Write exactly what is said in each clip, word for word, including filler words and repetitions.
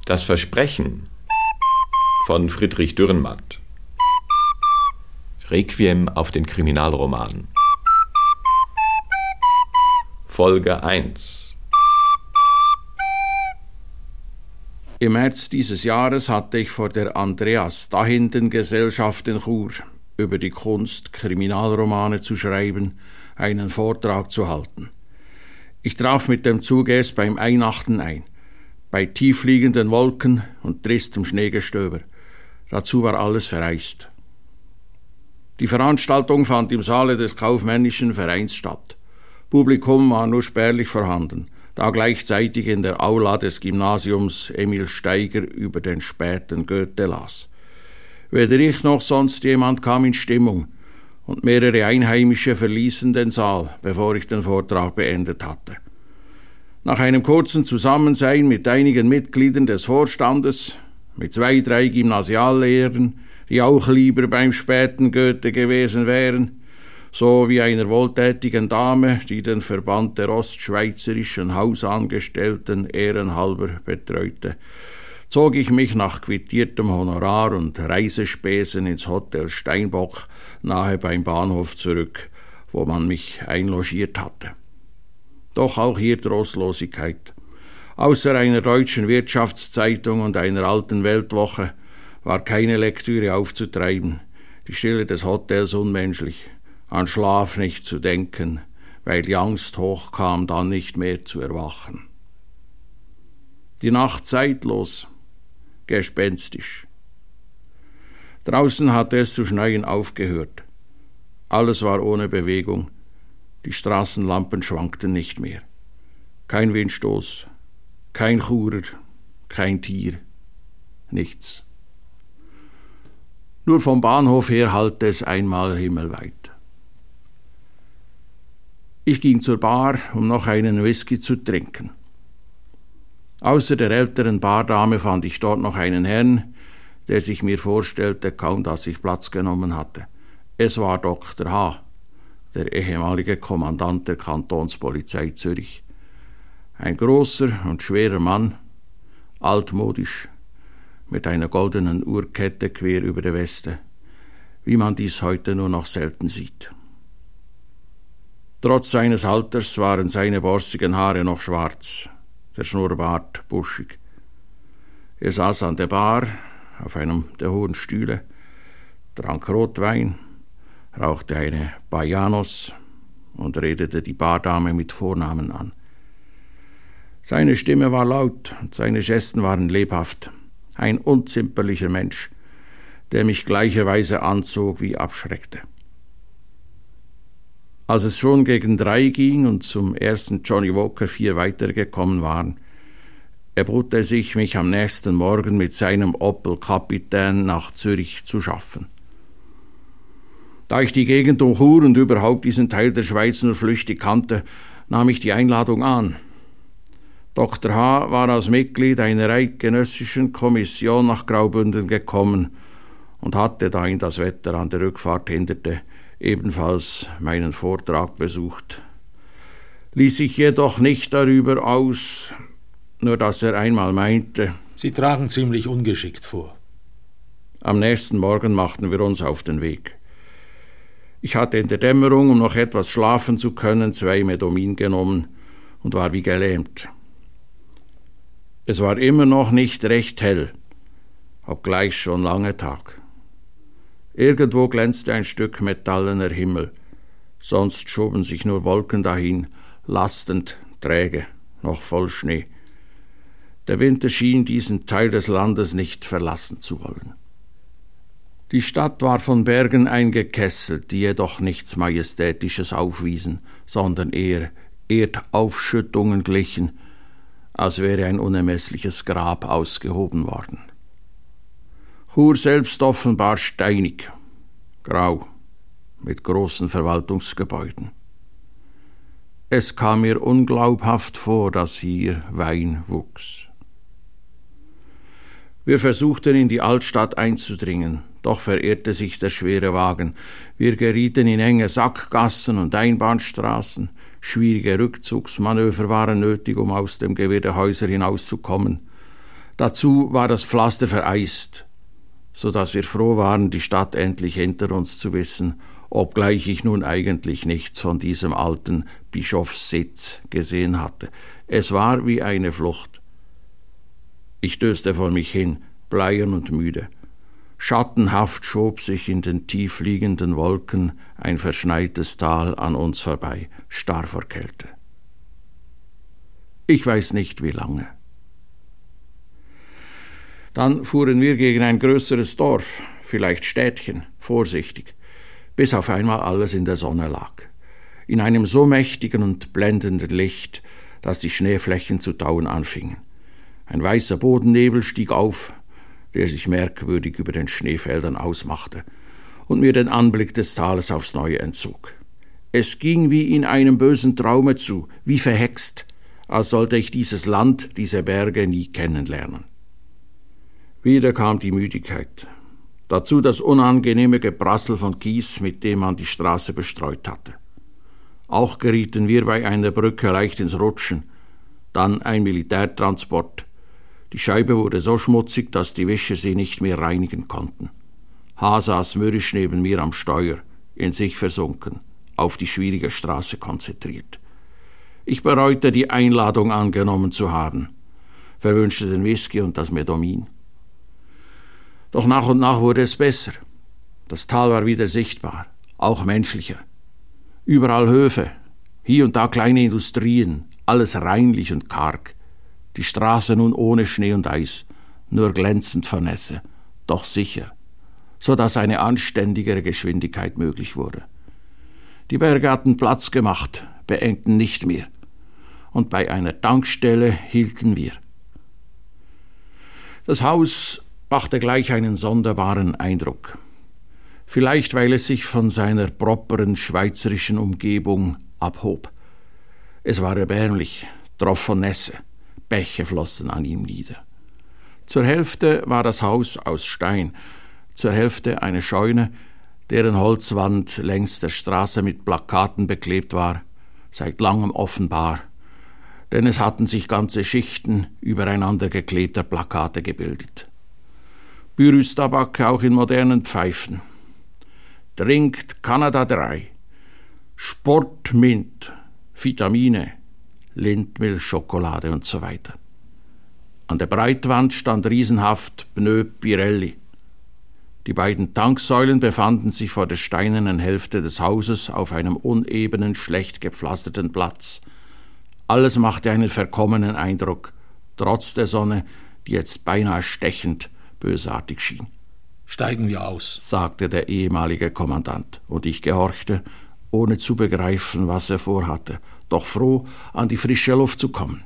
Das Versprechen von Friedrich Dürrenmatt. Requiem auf den Kriminalroman. Folge eins. Im März dieses Jahres hatte ich vor der Andreas-Dahinden-Gesellschaft in Chur über die Kunst, Kriminalromane zu schreiben, einen Vortrag zu halten. Ich traf mit dem Zug erst beim Einachten ein, bei tiefliegenden Wolken und tristem Schneegestöber. Dazu war alles vereist. Die Veranstaltung fand im Saale des kaufmännischen Vereins statt. Publikum war nur spärlich vorhanden, da gleichzeitig in der Aula des Gymnasiums Emil Steiger über den späten Goethe las. Weder ich noch sonst jemand kam in Stimmung, und mehrere Einheimische verließen den Saal, bevor ich den Vortrag beendet hatte. Nach einem kurzen Zusammensein mit einigen Mitgliedern des Vorstandes, mit zwei, drei Gymnasiallehrern, die auch lieber beim späten Goethe gewesen wären, sowie einer wohltätigen Dame, die den Verband der ostschweizerischen Hausangestellten ehrenhalber betreute, zog ich mich nach quittiertem Honorar und Reisespesen ins Hotel Steinbock nahe beim Bahnhof zurück, wo man mich einlogiert hatte. Doch auch hier Trostlosigkeit. Außer einer deutschen Wirtschaftszeitung und einer alten Weltwoche war keine Lektüre aufzutreiben, die Stille des Hotels unmenschlich, an Schlaf nicht zu denken, weil die Angst hochkam, dann nicht mehr zu erwachen. Die Nacht zeitlos, gespenstisch. Draußen hatte es zu schneien aufgehört. Alles war ohne Bewegung. Die Straßenlampen schwankten nicht mehr. Kein Windstoß, kein Churer, kein Tier, nichts. Nur vom Bahnhof her hallte es einmal himmelweit. Ich ging zur Bar, um noch einen Whisky zu trinken. Außer der älteren Bardame fand ich dort noch einen Herrn, der sich mir vorstellte, kaum dass ich Platz genommen hatte. Es war Doktor H., der ehemalige Kommandant der Kantonspolizei Zürich. Ein großer und schwerer Mann, altmodisch, mit einer goldenen Uhrkette quer über der Weste, wie man dies heute nur noch selten sieht. Trotz seines Alters waren seine borstigen Haare noch schwarz, der Schnurrbart buschig. Er saß an der Bar, auf einem der hohen Stühle, trank Rotwein, rauchte eine Bajanos und redete die Bardame mit Vornamen an. Seine Stimme war laut und seine Gesten waren lebhaft. Ein unzimperlicher Mensch, der mich gleicherweise anzog wie abschreckte. Als es schon gegen drei ging und zum ersten Johnny Walker vier weitergekommen waren, erbot er sich, mich am nächsten Morgen mit seinem Opel-Kapitän nach Zürich zu schaffen. Da ich die Gegend um Chur und überhaupt diesen Teil der Schweiz nur flüchtig kannte, nahm ich die Einladung an. Doktor H. war als Mitglied einer eidgenössischen Kommission nach Graubünden gekommen und hatte, da ihn das Wetter an der Rückfahrt hinderte, ebenfalls meinen Vortrag besucht. Ließ sich jedoch nicht darüber aus, nur dass er einmal meinte: Sie tragen ziemlich ungeschickt vor. Am nächsten Morgen machten wir uns auf den Weg. Ich hatte in der Dämmerung, um noch etwas schlafen zu können, zwei Medomin genommen und war wie gelähmt. Es war immer noch nicht recht hell, obgleich schon lange Tag. Irgendwo glänzte ein Stück metallener Himmel, sonst schoben sich nur Wolken dahin, lastend, träge, noch voll Schnee. Der Winter schien diesen Teil des Landes nicht verlassen zu wollen. Die Stadt war von Bergen eingekesselt, die jedoch nichts Majestätisches aufwiesen, sondern eher Erdaufschüttungen glichen, als wäre ein unermessliches Grab ausgehoben worden. Chur selbst offenbar steinig, grau, mit großen Verwaltungsgebäuden. Es kam mir unglaubhaft vor, dass hier Wein wuchs. Wir versuchten, in die Altstadt einzudringen, doch verirrte sich der schwere Wagen. Wir gerieten in enge Sackgassen und Einbahnstraßen. Schwierige Rückzugsmanöver waren nötig, um aus dem Gewirr der Häuser hinauszukommen. Dazu war das Pflaster vereist, so dass wir froh waren, die Stadt endlich hinter uns zu wissen, obgleich ich nun eigentlich nichts von diesem alten Bischofssitz gesehen hatte. Es war wie eine Flucht. Ich döste vor mich hin, bleiern und müde. Schattenhaft schob sich in den tief liegenden Wolken ein verschneites Tal an uns vorbei, starr vor Kälte. Ich weiß nicht, wie lange. Dann fuhren wir gegen ein größeres Dorf, vielleicht Städtchen, vorsichtig, bis auf einmal alles in der Sonne lag. In einem so mächtigen und blendenden Licht, dass die Schneeflächen zu tauen anfingen. Ein weißer Bodennebel stieg auf, der sich merkwürdig über den Schneefeldern ausmachte und mir den Anblick des Tales aufs Neue entzog. Es ging wie in einem bösen Traume zu, wie verhext, als sollte ich dieses Land, diese Berge nie kennenlernen. Wieder kam die Müdigkeit. Dazu das unangenehme Geprassel von Kies, mit dem man die Straße bestreut hatte. Auch gerieten wir bei einer Brücke leicht ins Rutschen. Dann ein Militärtransport. Die Scheibe wurde so schmutzig, dass die Wischer sie nicht mehr reinigen konnten. H. saß mürrisch neben mir am Steuer, in sich versunken, auf die schwierige Straße konzentriert. Ich bereute, die Einladung angenommen zu haben, verwünschte den Whisky und das Medomin. Doch nach und nach wurde es besser. Das Tal war wieder sichtbar, auch menschlicher. Überall Höfe, hier und da kleine Industrien, alles reinlich und karg. Die Straße nun ohne Schnee und Eis, nur glänzend vor Nässe, doch sicher, so dass eine anständigere Geschwindigkeit möglich wurde. Die Berge hatten Platz gemacht, beengten nicht mehr, und bei einer Tankstelle hielten wir. Das Haus machte gleich einen sonderbaren Eindruck. Vielleicht, weil es sich von seiner properen schweizerischen Umgebung abhob. Es war erbärmlich, troff von Nässe, Bäche flossen an ihm nieder. Zur Hälfte war das Haus aus Stein, zur Hälfte eine Scheune, deren Holzwand längs der Straße mit Plakaten beklebt war, seit langem offenbar, denn es hatten sich ganze Schichten übereinander geklebter Plakate gebildet. Bürüstabak auch in modernen Pfeifen. Trinkt Kanada drei. Sportmint, Vitamine, Lindmilch, Schokolade und so weiter. An der Breitwand stand riesenhaft Pneu Pirelli. Die beiden Tanksäulen befanden sich vor der steinernen Hälfte des Hauses auf einem unebenen, schlecht gepflasterten Platz. Alles machte einen verkommenen Eindruck, trotz der Sonne, die jetzt beinahe stechend bösartig schien. Steigen wir aus, sagte der ehemalige Kommandant, und ich gehorchte, ohne zu begreifen, was er vorhatte, doch froh, an die frische Luft zu kommen.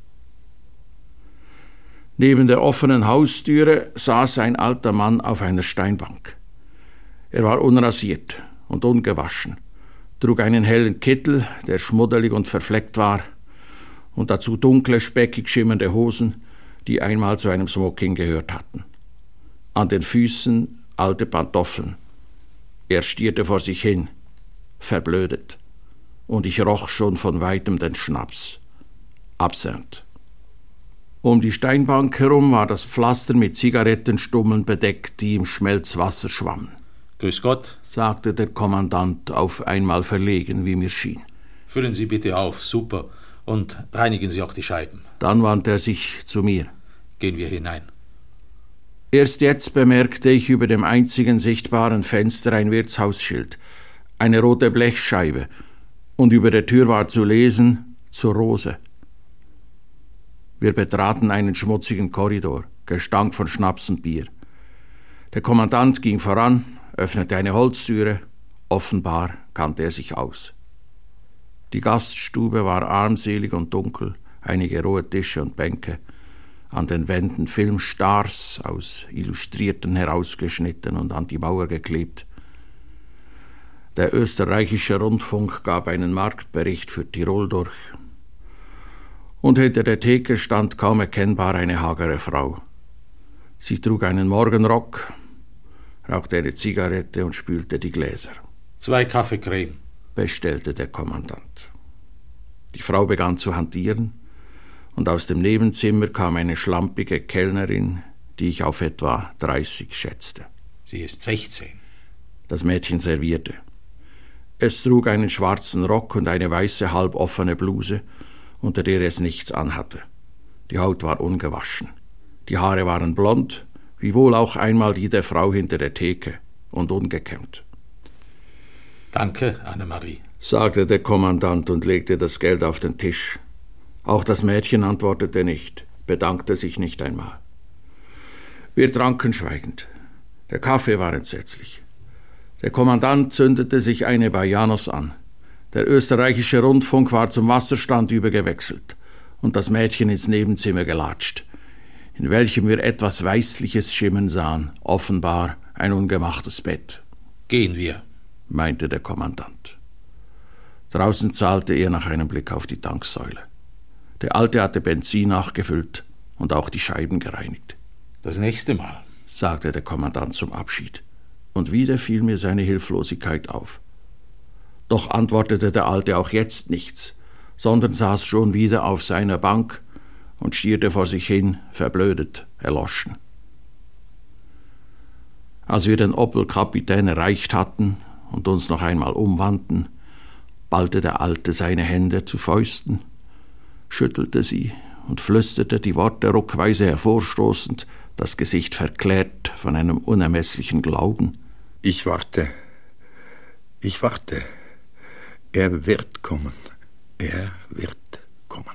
Neben der offenen Haustüre saß ein alter Mann auf einer Steinbank. Er war unrasiert und ungewaschen, trug einen hellen Kittel, der schmuddelig und verfleckt war, und dazu dunkle, speckig schimmernde Hosen, die einmal zu einem Smoking gehört hatten. An den Füßen alte Pantoffeln. Er stierte vor sich hin, verblödet, und ich roch schon von weitem den Schnaps. Absinth. Um die Steinbank herum war das Pflaster mit Zigarettenstummeln bedeckt, die im Schmelzwasser schwammen. Grüß Gott, sagte der Kommandant auf einmal verlegen, wie mir schien. Füllen Sie bitte auf, super, und reinigen Sie auch die Scheiben. Dann wandte er sich zu mir. Gehen wir hinein. Erst jetzt bemerkte ich über dem einzigen sichtbaren Fenster ein Wirtshausschild, eine rote Blechscheibe, und über der Tür war zu lesen, zur Rose. Wir betraten einen schmutzigen Korridor, Gestank von Schnaps und Bier. Der Kommandant ging voran, öffnete eine Holztüre, offenbar kannte er sich aus. Die Gaststube war armselig und dunkel, einige rohe Tische und Bänke, an den Wänden Filmstars aus Illustrierten herausgeschnitten und an die Mauer geklebt. Der österreichische Rundfunk gab einen Marktbericht für Tirol durch. Und hinter der Theke stand kaum erkennbar eine hagere Frau. Sie trug einen Morgenrock, rauchte eine Zigarette und spülte die Gläser. Zwei Kaffeecreme, bestellte der Kommandant. Die Frau begann zu hantieren, und aus dem Nebenzimmer kam eine schlampige Kellnerin, die ich auf etwa dreißig schätzte. Sie ist sechzehn. Das Mädchen servierte. Es trug einen schwarzen Rock und eine weiße, halboffene Bluse, unter der es nichts anhatte. Die Haut war ungewaschen. Die Haare waren blond, wiewohl auch einmal die der Frau hinter der Theke, und ungekämmt. Danke, Annemarie, sagte der Kommandant und legte das Geld auf den Tisch. Auch das Mädchen antwortete nicht, bedankte sich nicht einmal. Wir tranken schweigend. Der Kaffee war entsetzlich. Der Kommandant zündete sich eine bei Janos an. Der österreichische Rundfunk war zum Wasserstand übergewechselt und das Mädchen ins Nebenzimmer gelatscht, in welchem wir etwas Weißliches schimmern sahen, offenbar ein ungemachtes Bett. Gehen wir, meinte der Kommandant. Draußen zahlte er nach einem Blick auf die Tanksäule. Der Alte hatte Benzin nachgefüllt und auch die Scheiben gereinigt. Das nächste Mal, sagte der Kommandant zum Abschied. Und wieder fiel mir seine Hilflosigkeit auf. Doch antwortete der Alte auch jetzt nichts, sondern saß schon wieder auf seiner Bank und stierte vor sich hin, verblödet, erloschen. Als wir den Opel-Kapitän erreicht hatten und uns noch einmal umwandten, ballte der Alte seine Hände zu Fäusten, schüttelte sie und flüsterte die Worte ruckweise hervorstoßend, das Gesicht verklärt von einem unermesslichen Glauben. Ich warte, ich warte. Er wird kommen, er wird kommen.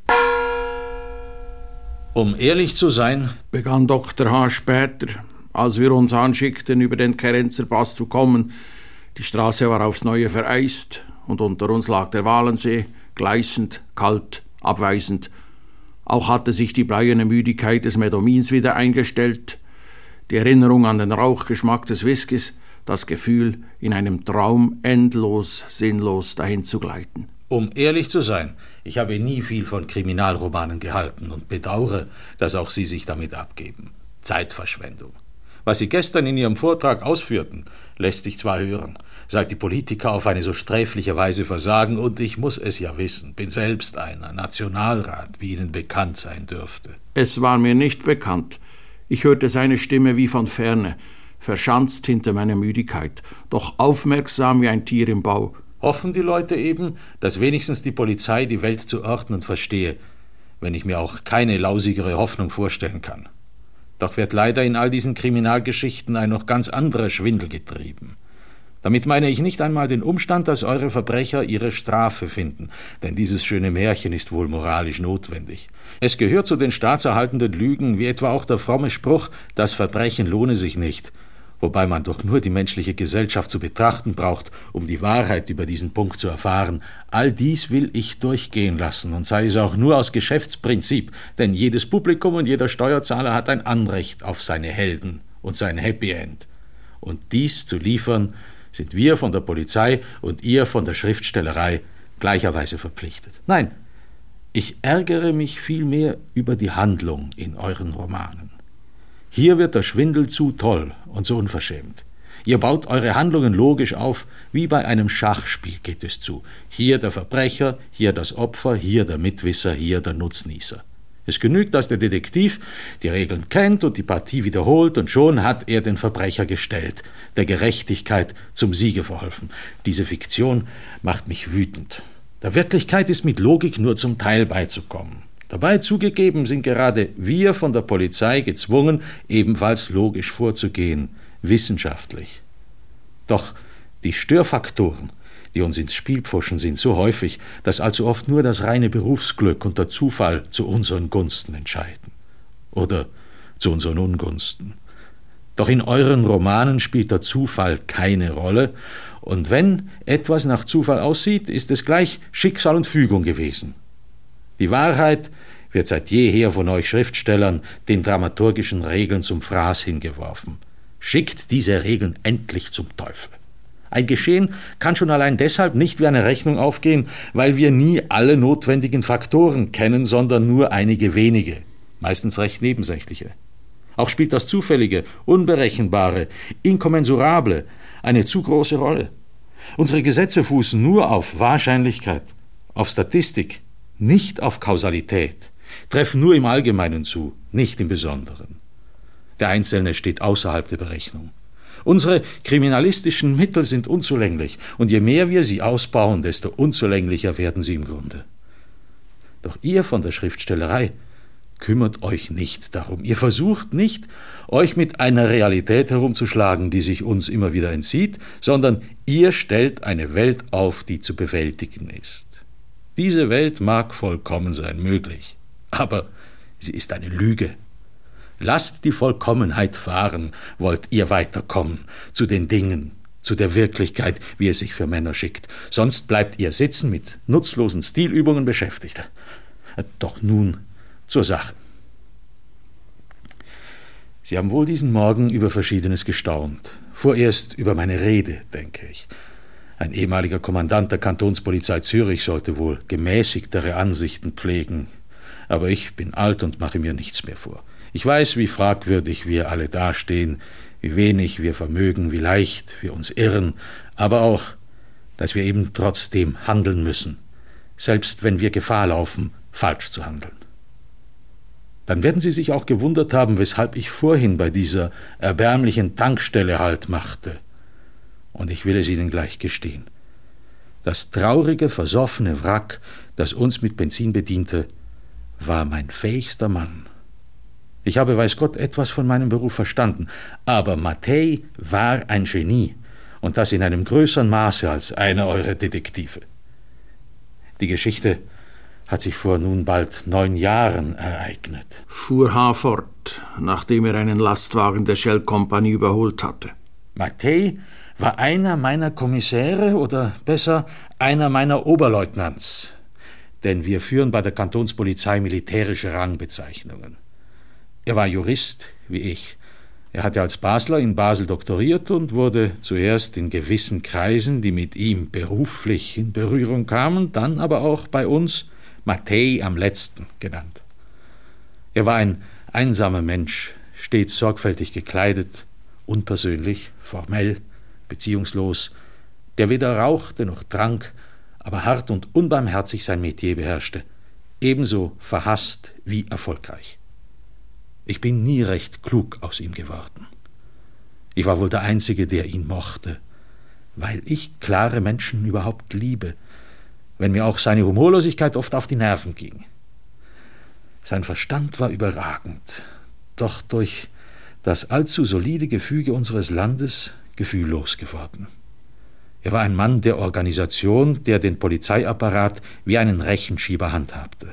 Um ehrlich zu sein, begann Doktor H. später, als wir uns anschickten, über den Kerenzer Pass zu kommen. Die Straße war aufs Neue vereist und unter uns lag der Walensee, gleißend, kalt, abweisend. Auch hatte sich die bleierne Müdigkeit des Medomins wieder eingestellt, die Erinnerung an den Rauchgeschmack des Whiskys, das Gefühl, in einem Traum endlos, sinnlos dahin zu gleiten. Um ehrlich zu sein, ich habe nie viel von Kriminalromanen gehalten und bedauere, dass auch Sie sich damit abgeben. Zeitverschwendung. Was Sie gestern in Ihrem Vortrag ausführten, lässt sich zwar hören, seit die Politiker auf eine so sträfliche Weise versagen, und ich muss es ja wissen, bin selbst einer, Nationalrat, wie Ihnen bekannt sein dürfte. Es war mir nicht bekannt. Ich hörte seine Stimme wie von ferne, verschanzt hinter meiner Müdigkeit, doch aufmerksam wie ein Tier im Bau. Hoffen die Leute eben, dass wenigstens die Polizei die Welt zu ordnen verstehe, wenn ich mir auch keine lausigere Hoffnung vorstellen kann. Doch wird leider in all diesen Kriminalgeschichten ein noch ganz anderer Schwindel getrieben. Damit meine ich nicht einmal den Umstand, dass eure Verbrecher ihre Strafe finden, denn dieses schöne Märchen ist wohl moralisch notwendig. Es gehört zu den staatserhaltenden Lügen, wie etwa auch der fromme Spruch, das Verbrechen lohne sich nicht, wobei man doch nur die menschliche Gesellschaft zu betrachten braucht, um die Wahrheit über diesen Punkt zu erfahren. All dies will ich durchgehen lassen, und sei es auch nur aus Geschäftsprinzip, denn jedes Publikum und jeder Steuerzahler hat ein Anrecht auf seine Helden und sein Happy End. Und dies zu liefern, sind wir von der Polizei und ihr von der Schriftstellerei gleicherweise verpflichtet. Nein, ich ärgere mich vielmehr über die Handlung in euren Romanen. Hier wird der Schwindel zu toll und so unverschämt. Ihr baut eure Handlungen logisch auf, wie bei einem Schachspiel geht es zu. Hier der Verbrecher, hier das Opfer, hier der Mitwisser, hier der Nutznießer. Es genügt, dass der Detektiv die Regeln kennt und die Partie wiederholt, und schon hat er den Verbrecher gestellt, der Gerechtigkeit zum Siege verholfen. Diese Fiktion macht mich wütend. Der Wirklichkeit ist mit Logik nur zum Teil beizukommen. Dabei zugegeben sind gerade wir von der Polizei gezwungen, ebenfalls logisch vorzugehen, wissenschaftlich. Doch die Störfaktoren, die uns ins Spiel pfuschen, sind so häufig, dass allzu oft nur das reine Berufsglück und der Zufall zu unseren Gunsten entscheiden. Oder zu unseren Ungunsten. Doch in euren Romanen spielt der Zufall keine Rolle, und wenn etwas nach Zufall aussieht, ist es gleich Schicksal und Fügung gewesen. Die Wahrheit wird seit jeher von euch Schriftstellern den dramaturgischen Regeln zum Fraß hingeworfen. Schickt diese Regeln endlich zum Teufel. Ein Geschehen kann schon allein deshalb nicht wie eine Rechnung aufgehen, weil wir nie alle notwendigen Faktoren kennen, sondern nur einige wenige, meistens recht nebensächliche. Auch spielt das Zufällige, Unberechenbare, Inkommensurable eine zu große Rolle. Unsere Gesetze fußen nur auf Wahrscheinlichkeit, auf Statistik, nicht auf Kausalität. treffen nur im Allgemeinen zu, nicht im Besonderen. Der Einzelne steht außerhalb der Berechnung. Unsere kriminalistischen Mittel sind unzulänglich, und je mehr wir sie ausbauen, desto unzulänglicher werden sie im Grunde. Doch ihr von der Schriftstellerei kümmert euch nicht darum. Ihr versucht nicht, euch mit einer Realität herumzuschlagen, die sich uns immer wieder entzieht, sondern ihr stellt eine Welt auf, die zu bewältigen ist. Diese Welt mag vollkommen sein, möglich, aber sie ist eine Lüge. Lasst die Vollkommenheit fahren, wollt ihr weiterkommen, zu den Dingen, zu der Wirklichkeit, wie es sich für Männer schickt. Sonst bleibt ihr sitzen mit nutzlosen Stilübungen beschäftigt. Doch nun zur Sache. Sie haben wohl diesen Morgen über Verschiedenes gestaunt. Vorerst über meine Rede, denke ich. Ein ehemaliger Kommandant der Kantonspolizei Zürich sollte wohl gemäßigtere Ansichten pflegen. Aber ich bin alt und mache mir nichts mehr vor. Ich weiß, wie fragwürdig wir alle dastehen, wie wenig wir vermögen, wie leicht wir uns irren, aber auch, dass wir eben trotzdem handeln müssen, selbst wenn wir Gefahr laufen, falsch zu handeln. Dann werden Sie sich auch gewundert haben, weshalb ich vorhin bei dieser erbärmlichen Tankstelle Halt machte. Und ich will es Ihnen gleich gestehen. Das traurige, versoffene Wrack, das uns mit Benzin bediente, war mein fähigster Mann. Ich habe, weiß Gott, etwas von meinem Beruf verstanden, aber Mattei war ein Genie, und das in einem größeren Maße als einer eurer Detektive. Die Geschichte hat sich vor nun bald neun Jahren ereignet, fuhr H. fort, nachdem er einen Lastwagen der Shell-Kompanie überholt hatte. Mattei war einer meiner Kommissäre oder besser einer meiner Oberleutnants, denn wir führen bei der Kantonspolizei militärische Rangbezeichnungen. Er war Jurist, wie ich. Er hatte als Basler in Basel doktoriert und wurde zuerst in gewissen Kreisen, die mit ihm beruflich in Berührung kamen, dann aber auch bei uns Mattei am letzten genannt. Er war ein einsamer Mensch, stets sorgfältig gekleidet, unpersönlich, formell, beziehungslos, der weder rauchte noch trank, aber hart und unbarmherzig sein Metier beherrschte, ebenso verhasst wie erfolgreich. Ich bin nie recht klug aus ihm geworden. Ich war wohl der Einzige, der ihn mochte, weil ich klare Menschen überhaupt liebe, wenn mir auch seine Humorlosigkeit oft auf die Nerven ging. Sein Verstand war überragend, doch durch das allzu solide Gefüge unseres Landes gefühllos geworden. Er war ein Mann der Organisation, der den Polizeiapparat wie einen Rechenschieber handhabte.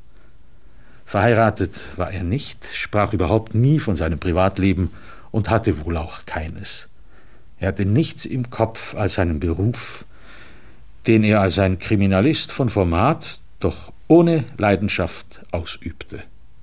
Verheiratet war er nicht, sprach überhaupt nie von seinem Privatleben und hatte wohl auch keines. Er hatte nichts im Kopf als seinen Beruf, den er als ein Kriminalist von Format, doch ohne Leidenschaft ausübte.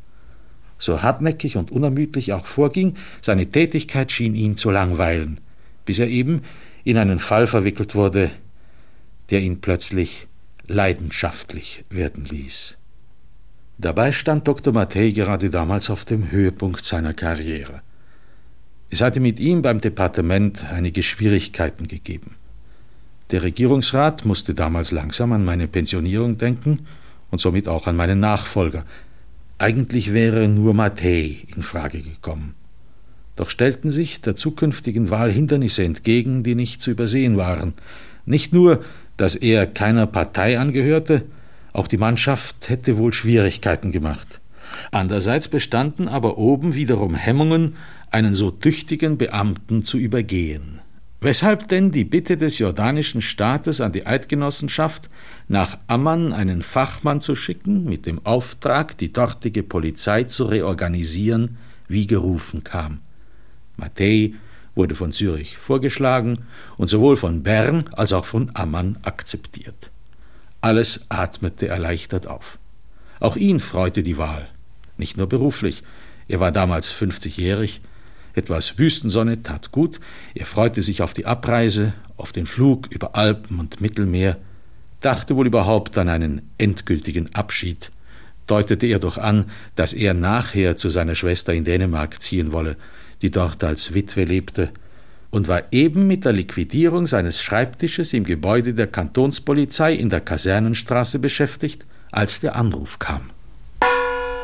So hartnäckig und unermüdlich auch vorging, seine Tätigkeit schien ihn zu langweilen, bis er eben in einen Fall verwickelt wurde, der ihn plötzlich leidenschaftlich werden ließ. Dabei stand Doktor Mattei gerade damals auf dem Höhepunkt seiner Karriere. Es hatte mit ihm beim Departement einige Schwierigkeiten gegeben. Der Regierungsrat musste damals langsam an meine Pensionierung denken und somit auch an meinen Nachfolger. Eigentlich wäre nur Mattei in Frage gekommen. Doch stellten sich der zukünftigen Wahl Hindernisse entgegen, die nicht zu übersehen waren. Nicht nur, dass er keiner Partei angehörte, auch die Mannschaft hätte wohl Schwierigkeiten gemacht. Andererseits bestanden aber oben wiederum Hemmungen, einen so tüchtigen Beamten zu übergehen. Weshalb denn die Bitte des jordanischen Staates an die Eidgenossenschaft, nach Amman einen Fachmann zu schicken, mit dem Auftrag, die dortige Polizei zu reorganisieren, wie gerufen kam. Mattei wurde von Zürich vorgeschlagen und sowohl von Bern als auch von Amman akzeptiert. Alles atmete erleichtert auf. Auch ihn freute die Wahl, nicht nur beruflich. Er war damals fünfzigjährig, etwas Wüstensonne tat gut, er freute sich auf die Abreise, auf den Flug über Alpen und Mittelmeer, dachte wohl überhaupt an einen endgültigen Abschied, deutete er doch an, dass er nachher zu seiner Schwester in Dänemark ziehen wolle, die dort als Witwe lebte, und war eben mit der Liquidierung seines Schreibtisches im Gebäude der Kantonspolizei in der Kasernenstraße beschäftigt, als der Anruf kam.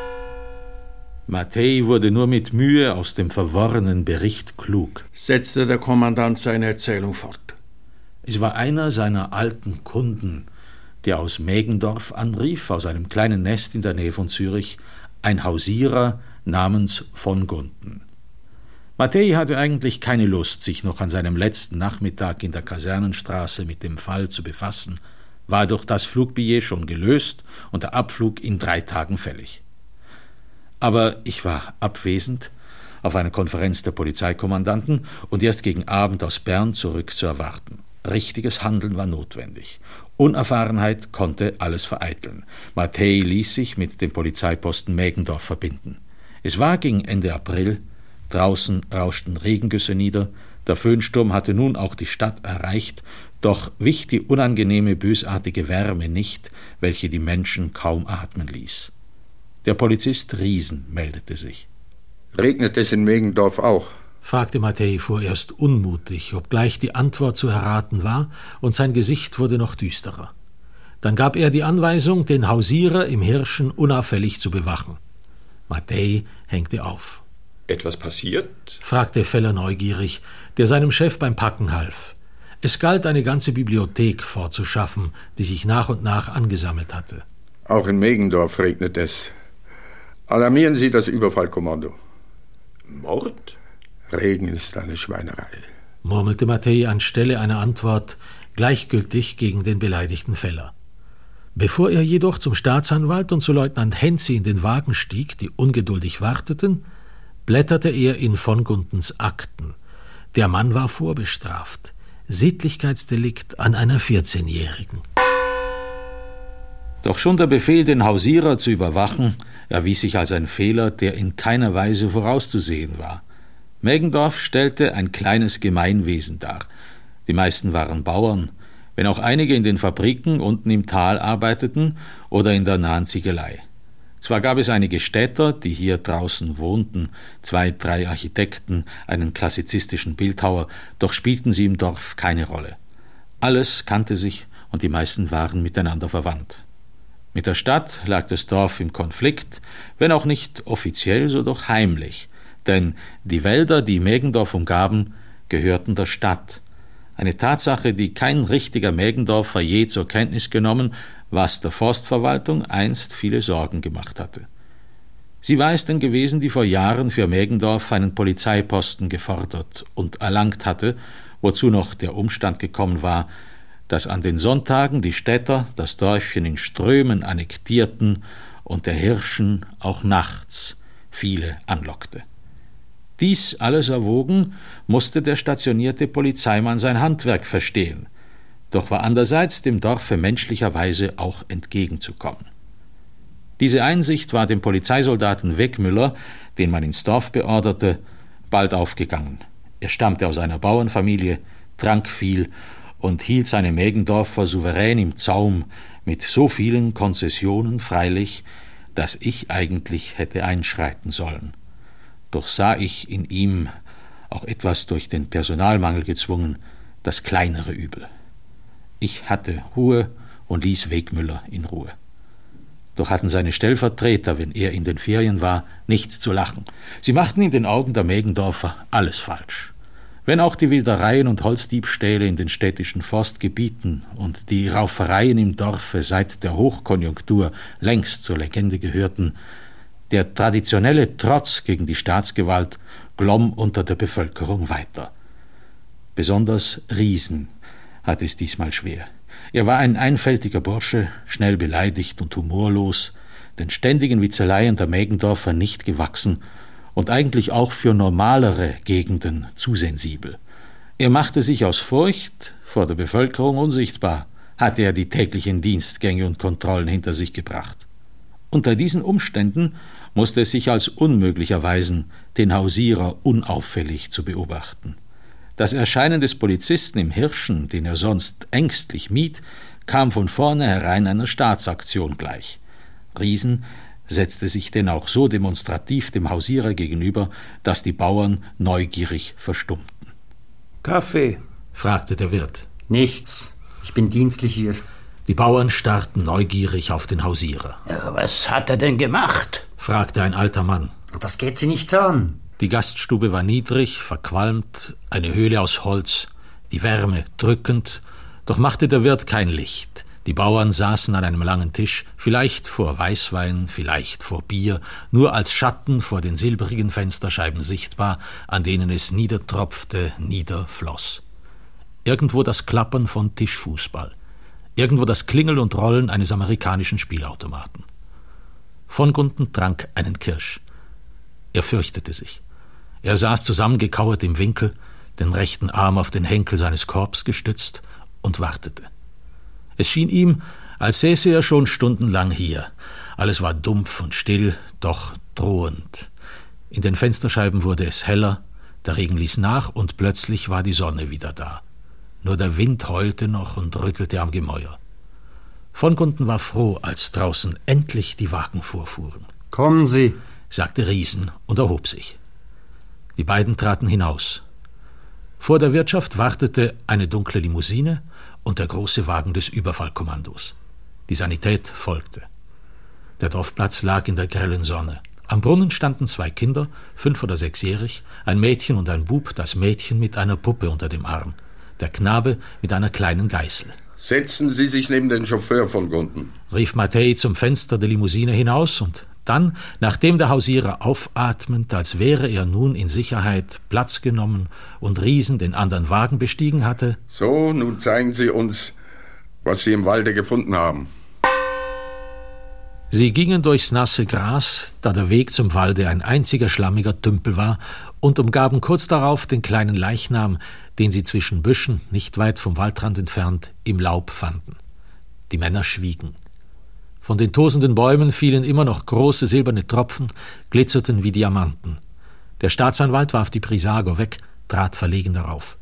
Mattei wurde nur mit Mühe aus dem verworrenen Bericht klug, setzte der Kommandant seine Erzählung fort. Es war einer seiner alten Kunden, der aus Mägendorf anrief, aus einem kleinen Nest in der Nähe von Zürich, ein Hausierer namens von Gunten. Mattei hatte eigentlich keine Lust, sich noch an seinem letzten Nachmittag in der Kasernenstraße mit dem Fall zu befassen, war durch das Flugbillet schon gelöst und der Abflug in drei Tagen fällig. Aber ich war abwesend auf einer Konferenz der Polizeikommandanten und erst gegen Abend aus Bern zurück zu erwarten. Richtiges Handeln war notwendig. Unerfahrenheit konnte alles vereiteln. Mattei ließ sich mit dem Polizeiposten Mägendorf verbinden. Es war gegen Ende April, draußen rauschten Regengüsse nieder, der Föhnsturm hatte nun auch die Stadt erreicht, doch wich die unangenehme, bösartige Wärme nicht, welche die Menschen kaum atmen ließ. Der Polizist Riesen meldete sich. Regnet es in Mägendorf auch? Fragte Mattei vorerst unmutig, obgleich die Antwort zu erraten war, und sein Gesicht wurde noch düsterer. Dann gab er die Anweisung, den Hausierer im Hirschen unauffällig zu bewachen. Mattei hängte auf. Etwas passiert? Fragte Feller neugierig, der seinem Chef beim Packen half. Es galt, eine ganze Bibliothek fortzuschaffen, die sich nach und nach angesammelt hatte. Auch in Mägendorf regnet es. Alarmieren Sie das Überfallkommando. Mord? Regen ist eine Schweinerei, murmelte Mattei anstelle einer Antwort, gleichgültig gegen den beleidigten Feller. Bevor er jedoch zum Staatsanwalt und zu Leutnant Henzi in den Wagen stieg, die ungeduldig warteten, blätterte er in von Guntens Akten. Der Mann war vorbestraft. Sittlichkeitsdelikt an einer vierzehnjährigen. Doch schon der Befehl, den Hausierer zu überwachen, erwies sich als ein Fehler, der in keiner Weise vorauszusehen war. Mägendorf stellte ein kleines Gemeinwesen dar. Die meisten waren Bauern, wenn auch einige in den Fabriken unten im Tal arbeiteten oder in der nahen Ziegelei. Zwar gab es einige Städter, die hier draußen wohnten, zwei, drei Architekten, einen klassizistischen Bildhauer, doch spielten sie im Dorf keine Rolle. Alles kannte sich und die meisten waren miteinander verwandt. Mit der Stadt lag das Dorf im Konflikt, wenn auch nicht offiziell, so doch heimlich, denn die Wälder, die Mägendorf umgaben, gehörten der Stadt. Eine Tatsache, die kein richtiger Mägendorfer je zur Kenntnis genommen, was der Forstverwaltung einst viele Sorgen gemacht hatte. Sie war es denn gewesen, die vor Jahren für Mägendorf einen Polizeiposten gefordert und erlangt hatte, wozu noch der Umstand gekommen war, dass an den Sonntagen die Städter das Dörfchen in Strömen annektierten und der Hirschen auch nachts viele anlockte. Dies alles erwogen, musste der stationierte Polizeimann sein Handwerk verstehen, doch war andererseits dem Dorfe menschlicherweise auch entgegenzukommen. Diese Einsicht war dem Polizeisoldaten Wegmüller, den man ins Dorf beorderte, bald aufgegangen. Er stammte aus einer Bauernfamilie, trank viel und hielt seine Mägendorfer souverän im Zaum, mit so vielen Konzessionen freilich, dass ich eigentlich hätte einschreiten sollen. Doch sah ich in ihm, auch etwas durch den Personalmangel gezwungen, das kleinere Übel. Ich hatte Ruhe und ließ Wegmüller in Ruhe. Doch hatten seine Stellvertreter, wenn er in den Ferien war, nichts zu lachen. Sie machten in den Augen der Mägendorfer alles falsch. Wenn auch die Wildereien und Holzdiebstähle in den städtischen Forstgebieten und die Raufereien im Dorfe seit der Hochkonjunktur längst zur Legende gehörten, der traditionelle Trotz gegen die Staatsgewalt glomm unter der Bevölkerung weiter. Besonders Riesen hatte es diesmal schwer. Er war ein einfältiger Bursche, schnell beleidigt und humorlos, den ständigen Witzeleien der Mägendorfer nicht gewachsen und eigentlich auch für normalere Gegenden zu sensibel. Er machte sich aus Furcht vor der Bevölkerung unsichtbar, hatte er die täglichen Dienstgänge und Kontrollen hinter sich gebracht. Unter diesen Umständen musste es sich als unmöglich erweisen, den Hausierer unauffällig zu beobachten. Das Erscheinen des Polizisten im Hirschen, den er sonst ängstlich mied, kam von vornherein einer Staatsaktion gleich. Riesen setzte sich denn auch so demonstrativ dem Hausierer gegenüber, dass die Bauern neugierig verstummten. »Kaffee?« fragte der Wirt. »Nichts. Ich bin dienstlich hier.« Die Bauern starrten neugierig auf den Hausierer. Ja, was hat er denn gemacht?« fragte ein alter Mann. Das geht Sie nichts an. Die Gaststube war niedrig, verqualmt, eine Höhle aus Holz, die Wärme drückend, doch machte der Wirt kein Licht. Die Bauern saßen an einem langen Tisch, vielleicht vor Weißwein, vielleicht vor Bier, nur als Schatten vor den silbrigen Fensterscheiben sichtbar, an denen es niedertropfte, niederfloss. Irgendwo das Klappern von Tischfußball, irgendwo das Klingeln und Rollen eines amerikanischen Spielautomaten. Von Gunten trank einen Kirsch. Er fürchtete sich. Er saß zusammengekauert im Winkel, den rechten Arm auf den Henkel seines Korbs gestützt und wartete. Es schien ihm, als säße er schon stundenlang hier. Alles war dumpf und still, doch drohend. In den Fensterscheiben wurde es heller, der Regen ließ nach und plötzlich war die Sonne wieder da. Nur der Wind heulte noch und rüttelte am Gemäuer. Von Gunten war froh, als draußen endlich die Wagen vorfuhren. Kommen Sie, sagte Riesen und erhob sich. Die beiden traten hinaus. Vor der Wirtschaft wartete eine dunkle Limousine und der große Wagen des Überfallkommandos. Die Sanität folgte. Der Dorfplatz lag in der grellen Sonne. Am Brunnen standen zwei Kinder, fünf- oder sechsjährig, ein Mädchen und ein Bub, das Mädchen mit einer Puppe unter dem Arm, der Knabe mit einer kleinen Geißel. Setzen Sie sich neben den Chauffeur von Gunten, rief Mattei zum Fenster der Limousine hinaus und dann, nachdem der Hausierer aufatmend, als wäre er nun in Sicherheit, Platz genommen und Riesen den anderen Wagen bestiegen hatte. So, nun zeigen Sie uns, was Sie im Walde gefunden haben. Sie gingen durchs nasse Gras, da der Weg zum Walde ein einziger schlammiger Tümpel war, und umgaben kurz darauf den kleinen Leichnam, den sie zwischen Büschen, nicht weit vom Waldrand entfernt, im Laub fanden. Die Männer schwiegen. Von den tosenden Bäumen fielen immer noch große silberne Tropfen, glitzerten wie Diamanten. Der Staatsanwalt warf die Prisago weg, trat verlegen darauf.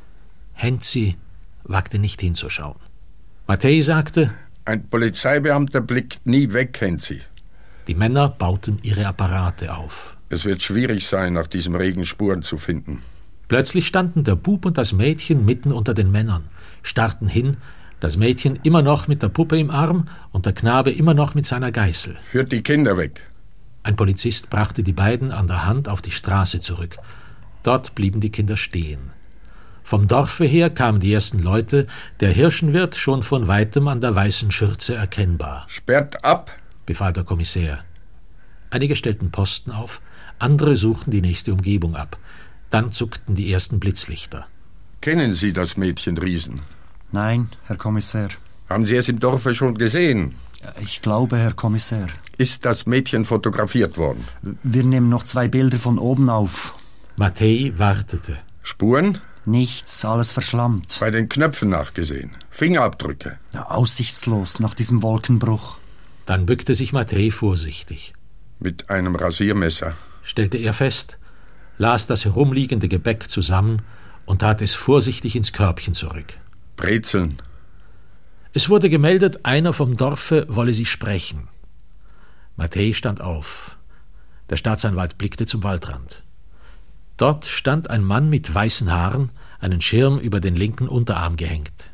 Hentzi wagte nicht hinzuschauen. Mattei sagte: Ein Polizeibeamter blickt nie weg, Hentzi. Die Männer bauten ihre Apparate auf. Es wird schwierig sein, nach diesem Regen Spuren zu finden. Plötzlich standen der Bub und das Mädchen mitten unter den Männern, starrten hin, das Mädchen immer noch mit der Puppe im Arm und der Knabe immer noch mit seiner Geißel. Führt die Kinder weg. Ein Polizist brachte die beiden an der Hand auf die Straße zurück. Dort blieben die Kinder stehen. Vom Dorfe her kamen die ersten Leute, der Hirschenwirt schon von weitem an der weißen Schürze erkennbar. Sperrt ab, befahl der Kommissär. Einige stellten Posten auf, andere suchten die nächste Umgebung ab. Dann zuckten die ersten Blitzlichter. Kennen Sie das Mädchen Riesen? Nein, Herr Kommissär. Haben Sie es im Dorfe schon gesehen? Ich glaube, Herr Kommissär. Ist das Mädchen fotografiert worden? Wir nehmen noch zwei Bilder von oben auf. Mattei wartete. Spuren? Nichts, alles verschlammt. Bei den Knöpfen nachgesehen. Fingerabdrücke. Ja, aussichtslos nach diesem Wolkenbruch. Dann bückte sich Mattei vorsichtig. Mit einem Rasiermesser, stellte er fest, las das herumliegende Gebäck zusammen und tat es vorsichtig ins Körbchen zurück. Brezeln. Es wurde gemeldet, einer vom Dorfe wolle sie sprechen. Mattei stand auf. Der Staatsanwalt blickte zum Waldrand. Dort stand ein Mann mit weißen Haaren, einen Schirm über den linken Unterarm gehängt.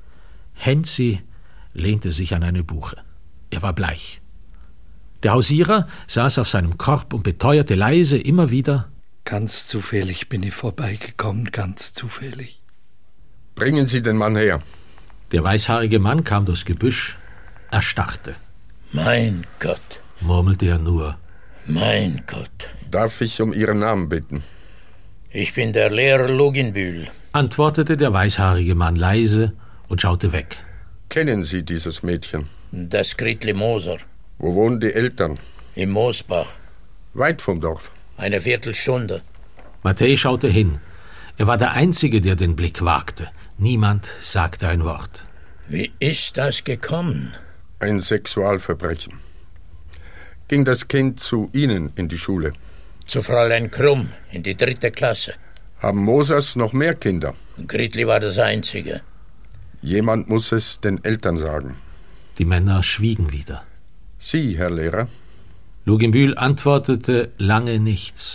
Hentzi lehnte sich an eine Buche. Er war bleich. Der Hausierer saß auf seinem Korb und beteuerte leise immer wieder: Ganz zufällig bin ich vorbeigekommen, ganz zufällig. Bringen Sie den Mann her. Der weißhaarige Mann kam durchs Gebüsch, erstarrte. Mein Gott, murmelte er nur. Mein Gott. Darf ich um Ihren Namen bitten? Ich bin der Lehrer Luginbühl, antwortete der weißhaarige Mann leise und schaute weg. Kennen Sie dieses Mädchen? Das Gritli Moser. Wo wohnen die Eltern? Im Moosbach. Weit vom Dorf. Eine Viertelstunde. Mattei schaute hin. Er war der Einzige, der den Blick wagte. Niemand sagte ein Wort. Wie ist das gekommen? Ein Sexualverbrechen. Ging das Kind zu Ihnen in die Schule? Zu Fräulein Krumm, in die dritte Klasse. Haben Mosers noch mehr Kinder? Gritli war das Einzige. Jemand muss es den Eltern sagen. Die Männer schwiegen wieder. Sie, Herr Lehrer? Luginbühl antwortete lange nichts.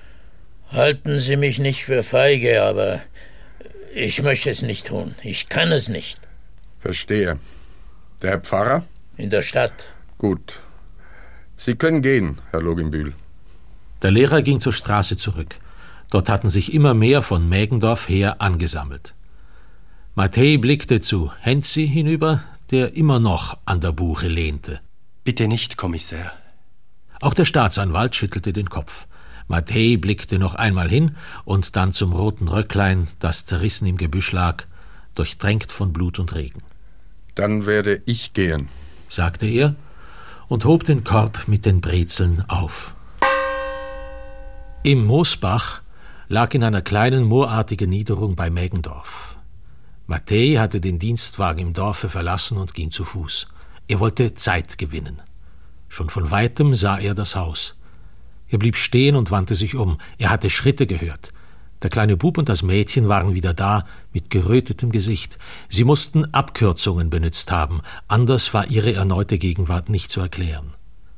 Halten Sie mich nicht für feige, aber ich möchte es nicht tun. Ich kann es nicht. Verstehe. Der Herr Pfarrer? In der Stadt. Gut. Sie können gehen, Herr Luginbühl. Der Lehrer ging zur Straße zurück. Dort hatten sich immer mehr von Mägendorf her angesammelt. Mattei blickte zu Hentzi hinüber, der immer noch an der Buche lehnte. Bitte nicht, Kommissär. Auch der Staatsanwalt schüttelte den Kopf. Mattei blickte noch einmal hin und dann zum roten Röcklein, das zerrissen im Gebüsch lag, durchtränkt von Blut und Regen. Dann werde ich gehen, sagte er und hob den Korb mit den Brezeln auf. Im Moosbach lag in einer kleinen moorartigen Niederung bei Mägendorf. Mattei hatte den Dienstwagen im Dorfe verlassen und ging zu Fuß. Er wollte Zeit gewinnen. Schon von weitem sah er das Haus. Er blieb stehen und wandte sich um. Er hatte Schritte gehört. Der kleine Bub und das Mädchen waren wieder da, mit gerötetem Gesicht. Sie mussten Abkürzungen benützt haben, anders war ihre erneute Gegenwart nicht zu erklären.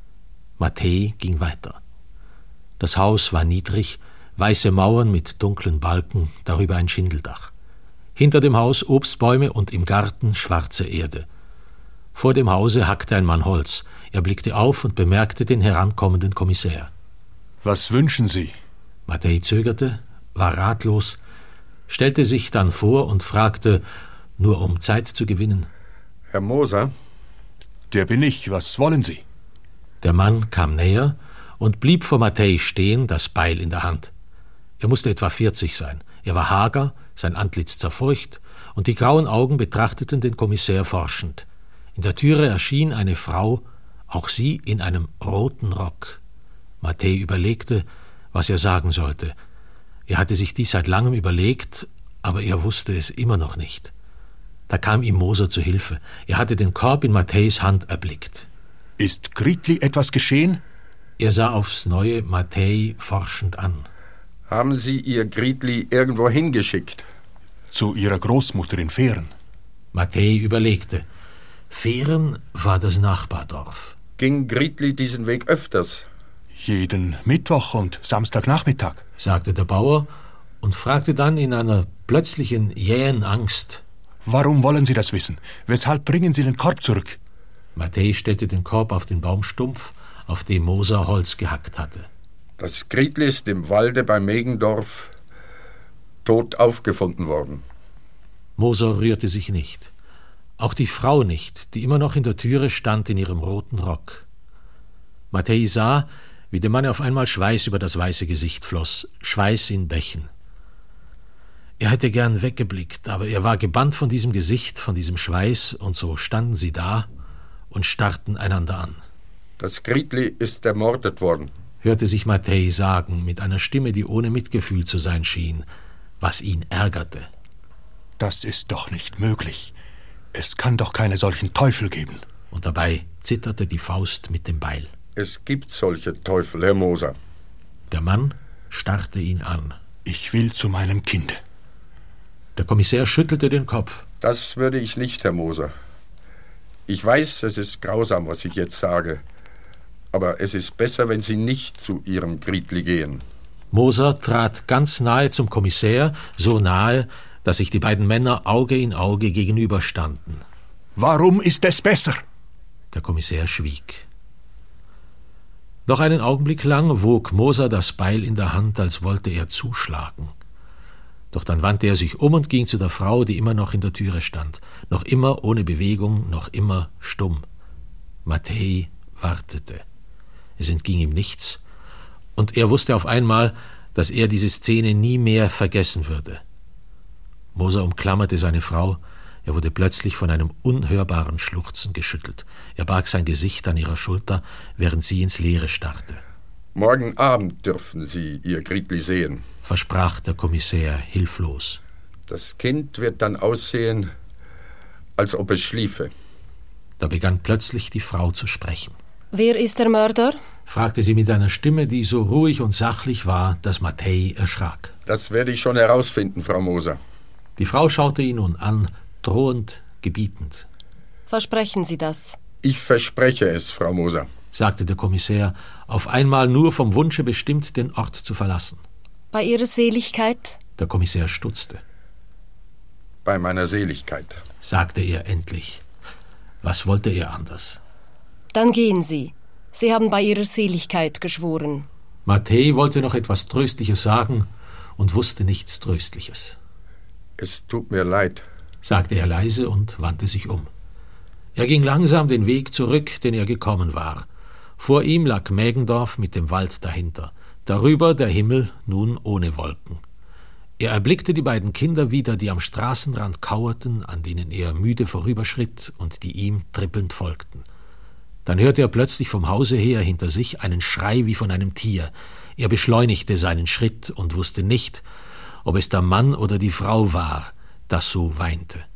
Mattei ging weiter. Das Haus war niedrig, weiße Mauern mit dunklen Balken, darüber ein Schindeldach. Hinter dem Haus Obstbäume und im Garten schwarze Erde. Vor dem Hause hackte ein Mann Holz. Er blickte auf und bemerkte den herankommenden Kommissär. Was wünschen Sie? Mattei zögerte, war ratlos, stellte sich dann vor und fragte, nur um Zeit zu gewinnen. Herr Moser? Der bin ich. Was wollen Sie? Der Mann kam näher und blieb vor Mattei stehen, das Beil in der Hand. Er musste etwa vierzig sein. Er war hager, sein Antlitz zerfurcht, und die grauen Augen betrachteten den Kommissär forschend. In der Türe erschien eine Frau, auch sie in einem roten Rock. Mattei überlegte, was er sagen sollte. Er hatte sich dies seit langem überlegt, aber er wusste es immer noch nicht. Da kam ihm Moser zu Hilfe. Er hatte den Korb in Matteis Hand erblickt. Ist Gritli etwas geschehen? Er sah aufs Neue Mattei forschend an. Haben Sie Ihr Gritli irgendwo hingeschickt? Zu Ihrer Großmutter in Fehren. Mattei überlegte. Fehren war das Nachbardorf. Ging Gritli diesen Weg öfters? Jeden Mittwoch und Samstagnachmittag, sagte der Bauer und fragte dann in einer plötzlichen jähen Angst. Warum wollen Sie das wissen? Weshalb bringen Sie den Korb zurück? Mattei stellte den Korb auf den Baumstumpf, auf dem Moser Holz gehackt hatte. Das Gritli ist im Walde bei Mägendorf tot aufgefunden worden. Moser rührte sich nicht. Auch die Frau nicht, die immer noch in der Türe stand in ihrem roten Rock. Mattei sah, wie dem Mann auf einmal Schweiß über das weiße Gesicht floss, Schweiß in Bächen. Er hätte gern weggeblickt, aber er war gebannt von diesem Gesicht, von diesem Schweiß, und so standen sie da und starrten einander an. Das Gritli ist ermordet worden, hörte sich Mattei sagen, mit einer Stimme, die ohne Mitgefühl zu sein schien, was ihn ärgerte. Das ist doch nicht möglich. Es kann doch keine solchen Teufel geben. Und dabei zitterte die Faust mit dem Beil. Es gibt solche Teufel, Herr Moser. Der Mann starrte ihn an. Ich will zu meinem Kinde. Der Kommissär schüttelte den Kopf. Das würde ich nicht, Herr Moser. Ich weiß, es ist grausam, was ich jetzt sage. Aber es ist besser, wenn Sie nicht zu Ihrem Gritli gehen. Moser trat ganz nahe zum Kommissär, so nahe, dass sich die beiden Männer Auge in Auge gegenüberstanden. Warum ist es besser? Der Kommissär schwieg. Noch einen Augenblick lang wog Moser das Beil in der Hand, als wollte er zuschlagen. Doch dann wandte er sich um und ging zu der Frau, die immer noch in der Türe stand, noch immer ohne Bewegung, noch immer stumm. Mattei wartete. Es entging ihm nichts, und er wusste auf einmal, dass er diese Szene nie mehr vergessen würde. Moser umklammerte seine Frau. Er wurde plötzlich von einem unhörbaren Schluchzen geschüttelt. Er barg sein Gesicht an ihrer Schulter, während sie ins Leere starrte. Morgen Abend dürfen Sie Ihr Gritli sehen, versprach der Kommissär hilflos. Das Kind wird dann aussehen, als ob es schliefe. Da begann plötzlich die Frau zu sprechen. Wer ist der Mörder? fragte sie mit einer Stimme, die so ruhig und sachlich war, dass Mattei erschrak. Das werde ich schon herausfinden, Frau Moser. Die Frau schaute ihn nun an, drohend, gebietend. Versprechen Sie das? Ich verspreche es, Frau Moser, sagte der Kommissär, auf einmal nur vom Wunsche bestimmt, den Ort zu verlassen. Bei Ihrer Seligkeit? Der Kommissär stutzte. Bei meiner Seligkeit, sagte er endlich. Was wollte er anders? Dann gehen Sie. Sie haben bei Ihrer Seligkeit geschworen. Matthäi wollte noch etwas Tröstliches sagen und wusste nichts Tröstliches. Es tut mir leid, sagte er leise und wandte sich um. Er ging langsam den Weg zurück, den er gekommen war. Vor ihm lag Mägendorf mit dem Wald dahinter, darüber der Himmel nun ohne Wolken. Er erblickte die beiden Kinder wieder, die am Straßenrand kauerten, an denen er müde vorüberschritt und die ihm trippelnd folgten. Dann hörte er plötzlich vom Hause her hinter sich einen Schrei wie von einem Tier. Er beschleunigte seinen Schritt und wusste nicht, ob es der Mann oder die Frau war, das so weinte.